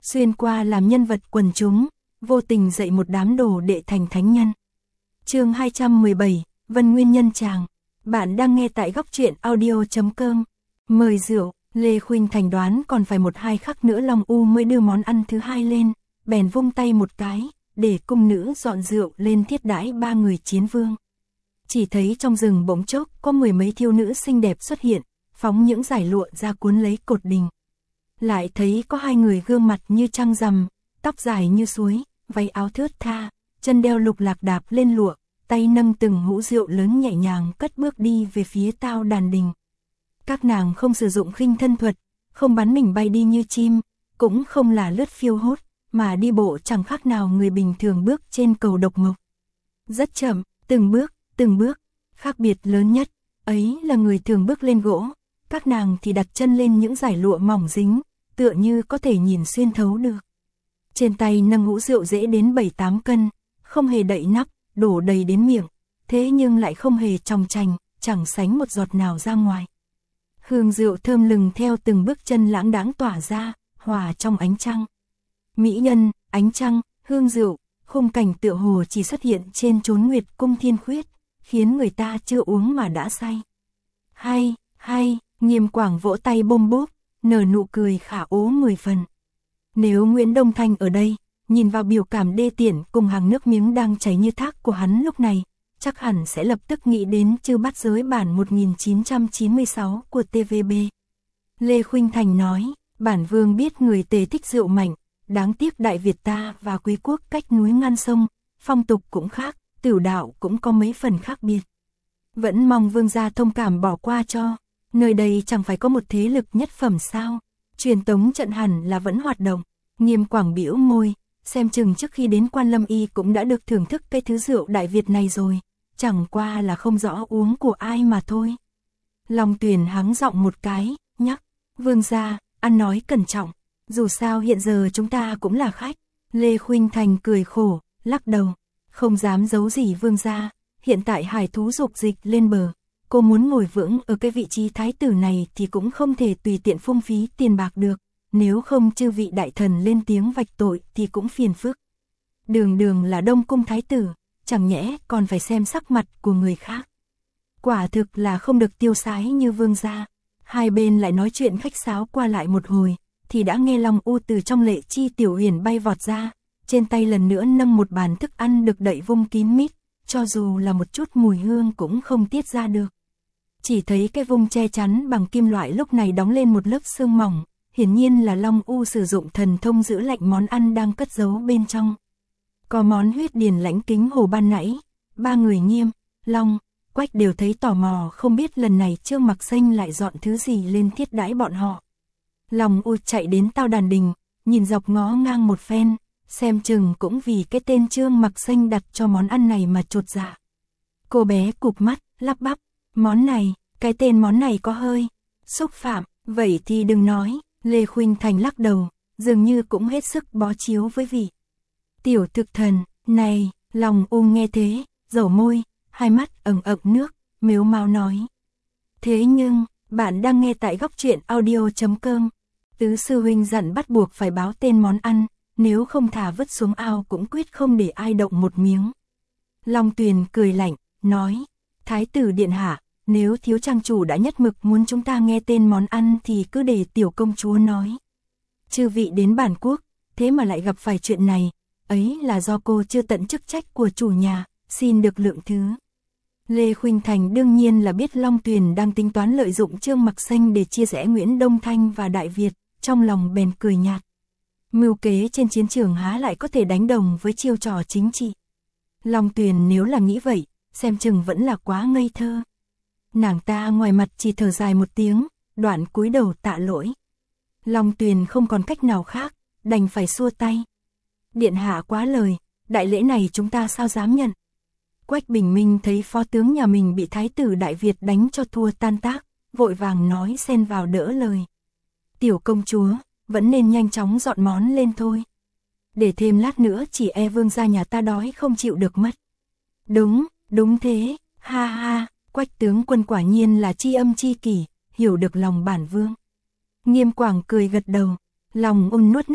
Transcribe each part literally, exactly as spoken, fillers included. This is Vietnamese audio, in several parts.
xuyên qua làm nhân vật quần chúng, vô tình dạy một đám đồ đệ thành thánh nhân. Chương hai trăm mười bảy, Vân Nguyên Nhân Tràng. Bạn đang nghe tại góc truyện audio chấm com. Mời rượu, Lê Khuynh Thành đoán còn phải một hai khắc nữa Long U mới đưa món ăn thứ hai lên, bèn vung tay một cái, để cung nữ dọn rượu lên thiết đãi ba người chiến vương. Chỉ thấy trong rừng bỗng chốc có mười mấy thiếu nữ xinh đẹp xuất hiện, phóng những dải lụa ra cuốn lấy cột đình. Lại thấy có hai người gương mặt như trăng rằm, tóc dài như suối, váy áo thướt tha, chân đeo lục lạc đạp lên lụa, tay nâng từng hũ rượu lớn nhẹ nhàng cất bước đi về phía tao đàn đình. Các nàng không sử dụng khinh thân thuật, không bắn mình bay đi như chim, cũng không là lướt phiêu hốt, mà đi bộ chẳng khác nào người bình thường bước trên cầu độc mộc. Rất chậm, từng bước, từng bước, khác biệt lớn nhất, ấy là người thường bước lên gỗ, các nàng thì đặt chân lên những dải lụa mỏng dính, tựa như có thể nhìn xuyên thấu được. Trên tay nâng hũ rượu dễ đến bảy tám cân, không hề đậy nắp, đổ đầy đến miệng, thế nhưng lại không hề tròng trành, chẳng sánh một giọt nào ra ngoài. Hương rượu thơm lừng theo từng bước chân lãng đãng tỏa ra, hòa trong ánh trăng. Mỹ nhân, ánh trăng, hương rượu, khung cảnh tựa hồ chỉ xuất hiện trên chốn nguyệt cung thiên khuyết, khiến người ta chưa uống mà đã say. Hay, hay, Nghiêm Quảng vỗ tay bôm bốp, nở nụ cười khả ố mười phần. Nếu Nguyễn Đông Thanh ở đây, nhìn vào biểu cảm đê tiện cùng hàng nước miếng đang chảy như thác của hắn lúc này, chắc hẳn sẽ lập tức nghĩ đến Chư Bát Giới bản một nghìn chín trăm chín mươi sáu của tê vê bê. Lê Khuynh Thành nói, bản vương biết người Tề thích rượu mạnh, đáng tiếc Đại Việt ta và Quý quốc cách núi ngăn sông, phong tục cũng khác, tửu đạo cũng có mấy phần khác biệt. Vẫn mong vương gia thông cảm bỏ qua cho, nơi đây chẳng phải có một thế lực nhất phẩm sao, truyền tống trận hẳn là vẫn hoạt động. Nghiêm Quảng bĩu môi, xem chừng trước khi đến Quan Lâm Y cũng đã được thưởng thức cái thứ rượu Đại Việt này rồi, chẳng qua là không rõ uống của ai mà thôi. Long Tuyền hắng giọng một cái, nhắc, vương gia, ăn nói cẩn trọng, dù sao hiện giờ chúng ta cũng là khách. Lê Khuynh Thành cười khổ, lắc đầu, không dám giấu gì vương gia, hiện tại hải thú dục dịch lên bờ, cô muốn ngồi vững ở cái vị trí thái tử này thì cũng không thể tùy tiện phung phí tiền bạc được, nếu không chư vị đại thần lên tiếng vạch tội thì cũng phiền phức. Đường đường là Đông cung thái tử, chẳng nhẽ còn phải xem sắc mặt của người khác. Quả thực là không được tiêu sái như vương gia. Hai bên lại nói chuyện khách sáo qua lại một hồi, thì đã nghe Long U từ trong Lệ Chi Tiểu Uyển bay vọt ra, trên tay lần nữa nâng một bàn thức ăn được đậy vung kín mít, cho dù là một chút mùi hương cũng không tiết ra được. Chỉ thấy cái vung che chắn bằng kim loại lúc này đóng lên một lớp sương mỏng, hiển nhiên là Long U sử dụng thần thông giữ lạnh món ăn đang cất giấu bên trong. Có món huyết điền lãnh kính hồ ban nãy, ba người Nghiêm, Long, Quách đều thấy tò mò không biết lần này Trương Mặc Xanh lại dọn thứ gì lên thiết đãi bọn họ. Long U chạy đến tao đàn đình, nhìn dọc ngó ngang một phen, xem chừng cũng vì cái tên Trương Mặc Xanh đặt cho món ăn này mà chột dạ. Cô bé cụp mắt, lắp bắp, món này, cái tên món này có hơi xúc phạm, vậy thì đừng nói. Lê Khuynh Thành lắc đầu, dường như cũng hết sức bó chiếu với vị tiểu thực thần này. Long U nghe thế, dầu môi, hai mắt ẩn ẩn nước, mếu máo nói. Thế nhưng, bạn đang nghe tại góc truyện audio chấm com. Tứ sư huynh dặn bắt buộc phải báo tên món ăn, nếu không thả vứt xuống ao cũng quyết không để ai động một miếng. Long Tuyền cười lạnh, nói, Thái tử điện hạ, nếu thiếu trang chủ đã nhất mực muốn chúng ta nghe tên món ăn thì cứ để tiểu công chúa nói. Chư vị đến bản quốc, thế mà lại gặp phải chuyện này, ấy là do cô chưa tận chức trách của chủ nhà, xin được lượng thứ. Lê Khuynh Thành đương nhiên là biết Long Tuyền đang tính toán lợi dụng Trương Mặc Xanh để chia rẽ Nguyễn Đông Thanh và Đại Việt, trong lòng bèn cười nhạt. Mưu kế trên chiến trường há lại có thể đánh đồng với chiêu trò chính trị. Long Tuyền nếu là nghĩ vậy, xem chừng vẫn là quá ngây thơ. Nàng ta ngoài mặt chỉ thở dài một tiếng, đoạn cúi đầu tạ lỗi. Long Tuyền không còn cách nào khác, đành phải xua tay. Điện hạ quá lời, đại lễ này chúng ta sao dám nhận. Quách Bình Minh thấy phó tướng nhà mình bị thái tử Đại Việt đánh cho thua tan tác, vội vàng nói xen vào đỡ lời. Tiểu công chúa, vẫn nên nhanh chóng dọn món lên thôi. Để thêm lát nữa chỉ e vương gia nhà ta đói không chịu được mất. Đúng, đúng thế, ha ha, Quách tướng quân quả nhiên là tri âm tri kỷ, hiểu được lòng bản vương. Nghiêm Quảng cười gật đầu, lòng ôn nuốt nước bọt,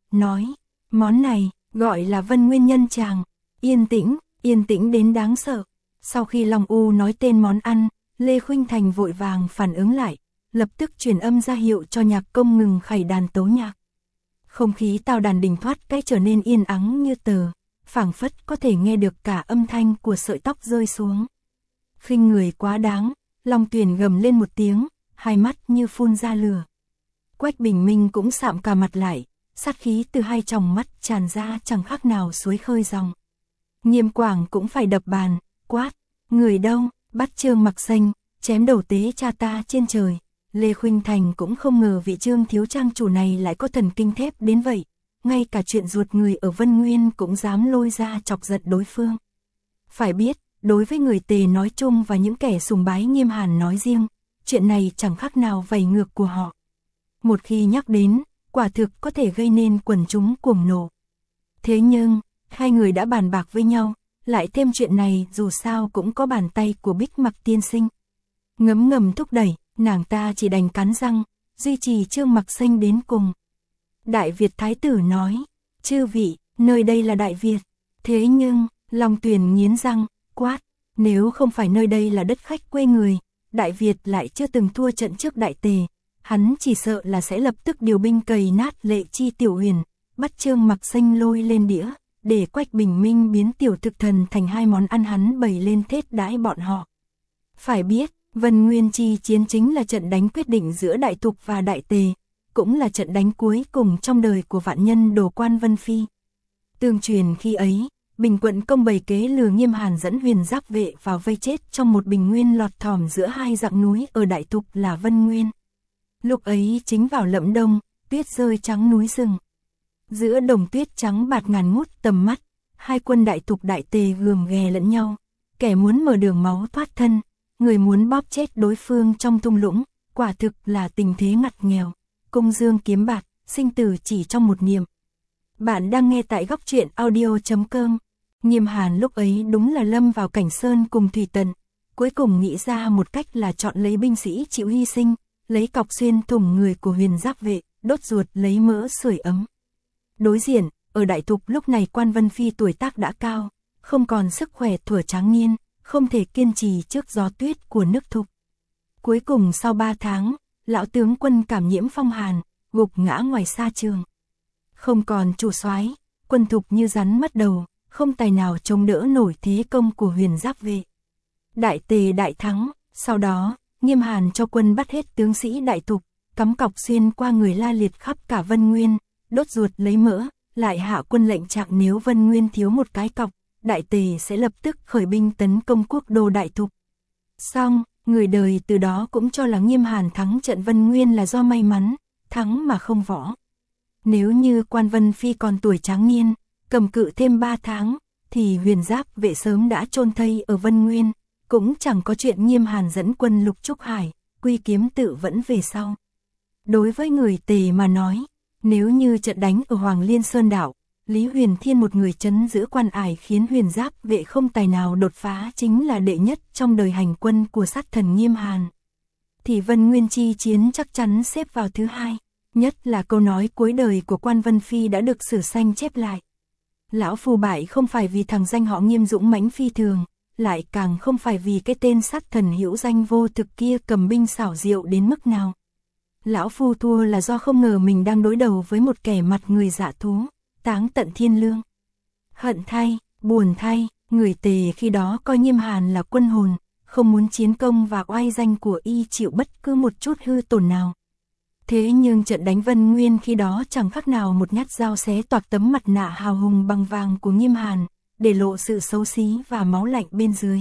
nói, món này, gọi là Vân Nguyên Nhân Tràng, yên tĩnh, yên tĩnh đến đáng sợ. Sau khi Long U nói tên món ăn, Lê Khuynh Thành vội vàng phản ứng lại, lập tức truyền âm ra hiệu cho nhạc công ngừng khẩy đàn tấu nhạc. Không khí tao đàn đình thoát cái trở nên yên ắng như tờ, phảng phất có thể nghe được cả âm thanh của sợi tóc rơi xuống. Khinh người quá đáng, Long Tuyền gầm lên một tiếng, hai mắt như phun ra lửa. Quách Bình Minh cũng sạm cả mặt lại, sát khí từ hai tròng mắt tràn ra chẳng khác nào suối khơi dòng. Nghiêm Quảng cũng phải đập bàn, quát, người đâu, bắt Trương Mặc Xanh, chém đầu tế cha ta trên trời. Lê Khuynh Thành cũng không ngờ vị Trương thiếu trang chủ này lại có thần kinh thép đến vậy, ngay cả chuyện ruột người ở Vân Nguyên cũng dám lôi ra chọc giận đối phương. Phải biết, đối với người Tề nói chung và những kẻ sùng bái Nghiêm Hàn nói riêng, chuyện này chẳng khác nào vảy ngược của họ. Một khi nhắc đến, quả thực có thể gây nên quần chúng cuồng nộ. Thế nhưng, hai người đã bàn bạc với nhau, lại thêm chuyện này dù sao cũng có bàn tay của Bích Mặc tiên sinh. Ngấm ngầm thúc đẩy, nàng ta chỉ đành cắn răng, duy trì Trương Mặc Xanh đến cùng. Đại Việt Thái tử nói, chư vị, nơi đây là Đại Việt. Thế nhưng, Long Tuyền nghiến răng, quát, nếu không phải nơi đây là đất khách quê người, Đại Việt lại chưa từng thua trận trước Đại Tề, hắn chỉ sợ là sẽ lập tức điều binh cày nát Lệ Chi Tiểu Huyền, bắt Trương Mặc Xanh lôi lên đĩa, để Quách Bình Minh biến tiểu thực thần thành hai món ăn hắn bày lên thết đãi bọn họ. Phải biết, Vân Nguyên chi chiến chính là trận đánh quyết định giữa Đại Thục và Đại Tề, cũng là trận đánh cuối cùng trong đời của vạn nhân Đồ Quan Vân Phi. Tương truyền khi ấy, Bình Quận Công bày kế lừa Nghiêm Hàn dẫn Huyền Giáp vệ vào vây chết trong một bình nguyên lọt thỏm giữa hai dặng núi ở Đại Thục là Vân Nguyên. Lúc ấy chính vào Lẫm Đông, tuyết rơi trắng núi rừng. Giữa đồng tuyết trắng bạt ngàn ngút tầm mắt, hai quân Đại Thục Đại Tề gườm ghè lẫn nhau, kẻ muốn mở đường máu thoát thân, người muốn bóp chết đối phương trong thung lũng, quả thực là tình thế ngặt nghèo, cung dương kiếm bạc, sinh tử chỉ trong một niệm. Bạn đang nghe tại góc truyện audio chấm com. Nghiêm Hàn lúc ấy đúng là lâm vào cảnh sơn cùng thủy tận, cuối cùng nghĩ ra một cách là chọn lấy binh sĩ chịu hy sinh, lấy cọc xuyên thủng người của Huyền Giáp vệ, đốt ruột lấy mỡ sưởi ấm. Đối diện, ở Đại Thục lúc này Quan Vân Phi tuổi tác đã cao, không còn sức khỏe thuở tráng niên, không thể kiên trì trước gió tuyết của nước Thục. Cuối cùng sau ba tháng, lão tướng quân cảm nhiễm phong hàn, gục ngã ngoài sa trường. Không còn chủ soái, quân Thục như rắn mất đầu, không tài nào chống đỡ nổi thế công của Huyền Giáp vệ. Đại Tề đại thắng, sau đó, Nghiêm Hàn cho quân bắt hết tướng sĩ Đại Thục, cắm cọc xuyên qua người la liệt khắp cả Vân Nguyên, đốt ruột lấy mỡ, lại hạ quân lệnh trạng nếu Vân Nguyên thiếu một cái cọc, Đại Tề sẽ lập tức khởi binh tấn công quốc đô Đại Thục. Xong, người đời từ đó cũng cho là Nghiêm Hàn thắng trận Vân Nguyên là do may mắn, thắng mà không võ. Nếu như Quan Vân Phi còn tuổi tráng niên, cầm cự thêm ba tháng, thì Huyền Giáp vệ sớm đã chôn thây ở Vân Nguyên, cũng chẳng có chuyện Nghiêm Hàn dẫn quân lục Trúc Hải, quy kiếm tự vẫn về sau. Đối với người Tề mà nói, nếu như trận đánh ở Hoàng Liên Sơn Đảo, Lý Huyền Thiên một người trấn giữ quan ải khiến Huyền Giáp vệ không tài nào đột phá chính là đệ nhất trong đời hành quân của sát thần Nghiêm Hàn. Thì Vân Nguyên chi chiến chắc chắn xếp vào thứ hai, nhất là câu nói cuối đời của Quan Vân Phi đã được sử sanh chép lại. Lão phù bại không phải vì thằng danh họ Nghiêm dũng mãnh phi thường, lại càng không phải vì cái tên sát thần hữu danh vô thực kia cầm binh xảo diệu đến mức nào. Lão phu thua là do không ngờ mình đang đối đầu với một kẻ mặt người dạ thú, táng tận thiên lương. Hận thay, buồn thay, người Tề khi đó coi Nghiêm Hàn là quân hồn, không muốn chiến công và oai danh của y chịu bất cứ một chút hư tổn nào. Thế nhưng trận đánh Vân Nguyên khi đó chẳng khác nào một nhát dao xé toạc tấm mặt nạ hào hùng bằng vàng của Nghiêm Hàn, để lộ sự xấu xí và máu lạnh bên dưới.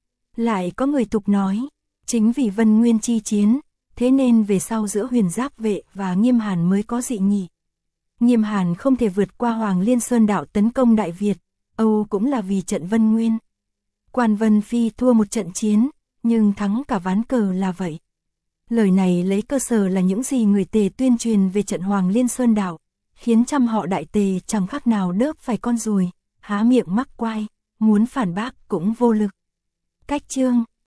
Lại có người tục nói, chính vì Vân Nguyên chi chiến, thế nên về sau giữa Huyền Giáp vệ và Nghiêm Hàn mới có dị nghị. Nghiêm Hàn không thể vượt qua Hoàng Liên Sơn Đảo tấn công Đại Việt, Âu cũng là vì trận Vân Nguyên. Quan Vân Phi thua một trận chiến, nhưng thắng cả ván cờ là vậy. Lời này lấy cơ sở là những gì người Tề tuyên truyền về trận Hoàng Liên Sơn Đảo, khiến trăm họ Đại Tề chẳng khác nào đớp phải con ruồi, há miệng mắc quai, muốn phản bác cũng vô lực. Cách chương